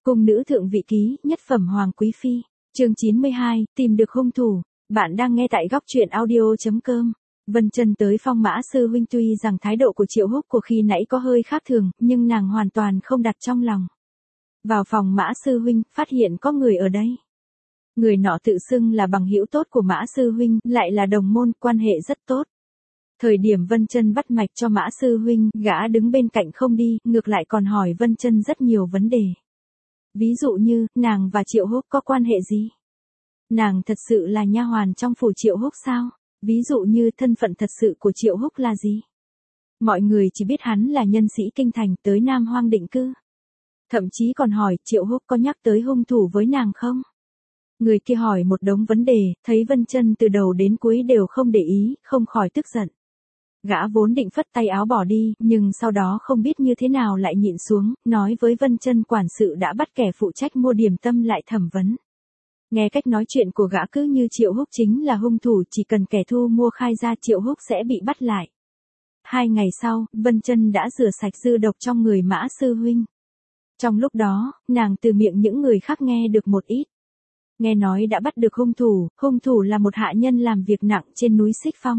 Cung nữ thượng vị ký, nhất phẩm hoàng quý phi, chương 92, tìm được hung thủ. Bạn đang nghe tại góc truyện audio.com. Vân Chân tới Phong Mã sư huynh, tuy rằng thái độ của Triệu Húc của khi nãy có hơi khác thường, nhưng nàng hoàn toàn không đặt trong lòng. Vào phòng Mã sư huynh, phát hiện có người ở đây. Người nọ tự xưng là bằng hữu tốt của Mã sư huynh, lại là đồng môn, quan hệ rất tốt. Thời điểm Vân Chân bắt mạch cho Mã sư huynh, gã đứng bên cạnh không đi, ngược lại còn hỏi Vân Chân rất nhiều vấn đề. Ví dụ như, nàng và Triệu Húc có quan hệ gì? Nàng thật sự là nha hoàn trong phủ Triệu Húc sao? Ví dụ như thân phận thật sự của Triệu Húc là gì? Mọi người chỉ biết hắn là nhân sĩ kinh thành tới Nam Hoang định cư. Thậm chí còn hỏi Triệu Húc có nhắc tới hung thủ với nàng không? Người kia hỏi một đống vấn đề, thấy Vân Chân từ đầu đến cuối đều không để ý, không khỏi tức giận. Gã vốn định phất tay áo bỏ đi, nhưng sau đó không biết như thế nào lại nhịn xuống, nói với Vân Chân quản sự đã bắt kẻ phụ trách mua điểm tâm lại thẩm vấn. Nghe cách nói chuyện của gã cứ như Triệu Húc chính là hung thủ, chỉ cần kẻ thu mua khai ra Triệu Húc sẽ bị bắt lại. 2 ngày sau, Vân Chân đã rửa sạch dư độc trong người Mã sư huynh. Trong lúc đó, nàng từ miệng những người khác nghe được một ít. Nghe nói đã bắt được hung thủ là một hạ nhân làm việc nặng trên núi Xích Phong.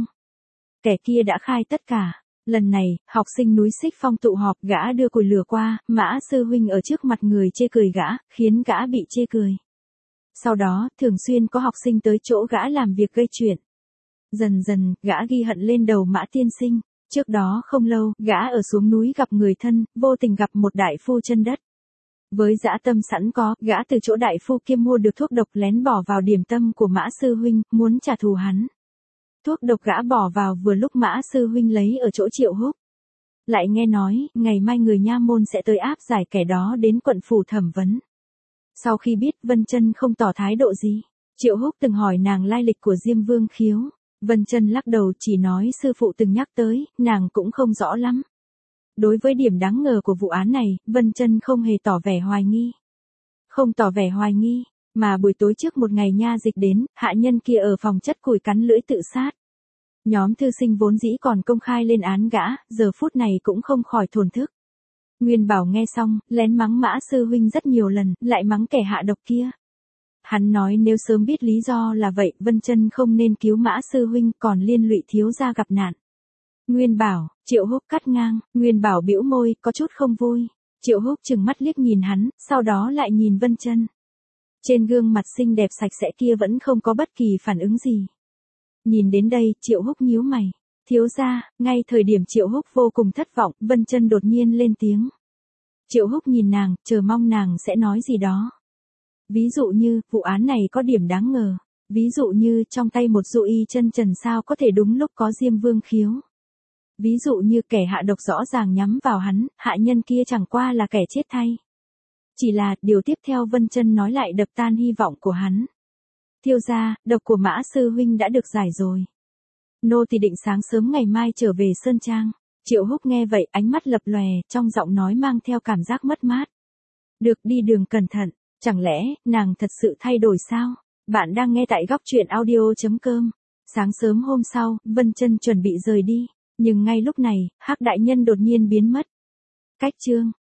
Kẻ kia đã khai tất cả. Lần này, học sinh núi Xích Phong tụ họp, gã đưa củi lửa qua, Mã sư huynh ở trước mặt người chê cười gã, khiến gã bị chê cười. Sau đó, thường xuyên có học sinh tới chỗ gã làm việc gây chuyện. Dần dần, gã ghi hận lên đầu Mã tiên sinh. Trước đó không lâu, gã ở xuống núi gặp người thân, vô tình gặp một đại phu chân đất. Với dã tâm sẵn có, gã từ chỗ đại phu kia mua được thuốc độc lén bỏ vào điểm tâm của Mã sư huynh, muốn trả thù hắn. Thuốc độc gã bỏ vào vừa lúc Mã sư huynh lấy ở chỗ Triệu Húc. Lại nghe nói, ngày mai người nha môn sẽ tới áp giải kẻ đó đến quận phủ thẩm vấn. Sau khi biết, Vân Chân không tỏ thái độ gì. Triệu Húc từng hỏi nàng lai lịch của Diêm Vương Khiếu. Vân Chân lắc đầu, chỉ nói sư phụ từng nhắc tới, nàng cũng không rõ lắm. Đối với điểm đáng ngờ của vụ án này, Vân Chân không hề tỏ vẻ hoài nghi. Không tỏ vẻ hoài nghi, mà buổi tối trước một ngày nha dịch đến, hạ nhân kia ở phòng chất củi cắn lưỡi tự sát. Nhóm thư sinh vốn dĩ còn công khai lên án gã, giờ phút này cũng không khỏi thổn thức. Nguyên Bảo nghe xong, lén mắng Mã sư huynh rất nhiều lần, lại mắng kẻ hạ độc kia. Hắn nói nếu sớm biết lý do là vậy, Vân Chân không nên cứu Mã sư huynh, còn liên lụy thiếu gia gặp nạn. Nguyên Bảo, Triệu Húc cắt ngang, Nguyên Bảo bĩu môi, có chút không vui. Triệu Húc trừng mắt liếc nhìn hắn, sau đó lại nhìn Vân Chân. Trên gương mặt xinh đẹp sạch sẽ kia vẫn không có bất kỳ phản ứng gì. Nhìn đến đây, Triệu Húc nhíu mày. Thiếu gia, ngay thời điểm Triệu Húc vô cùng thất vọng, Vân Chân đột nhiên lên tiếng. Triệu Húc nhìn nàng, chờ mong nàng sẽ nói gì đó. Ví dụ như, vụ án này có điểm đáng ngờ. Ví dụ như, trong tay một dụ y chân trần sao có thể đúng lúc có Diêm Vương Khiếu. Ví dụ như kẻ hạ độc rõ ràng nhắm vào hắn, hạ nhân kia chẳng qua là kẻ chết thay. Chỉ là, điều tiếp theo Vân Chân nói lại đập tan hy vọng của hắn. Thiếu gia, độc của Mã sư huynh đã được giải rồi. Nô tỳ định sáng sớm ngày mai trở về Sơn Trang. Triệu Húc nghe vậy, ánh mắt lập lòe, trong giọng nói mang theo cảm giác mất mát. Được, đi đường cẩn thận, chẳng lẽ, nàng thật sự thay đổi sao? Bạn đang nghe tại góc truyện audio.com. Sáng sớm hôm sau, Vân Chân chuẩn bị rời đi, nhưng ngay lúc này, Hắc đại nhân đột nhiên biến mất. Cách chương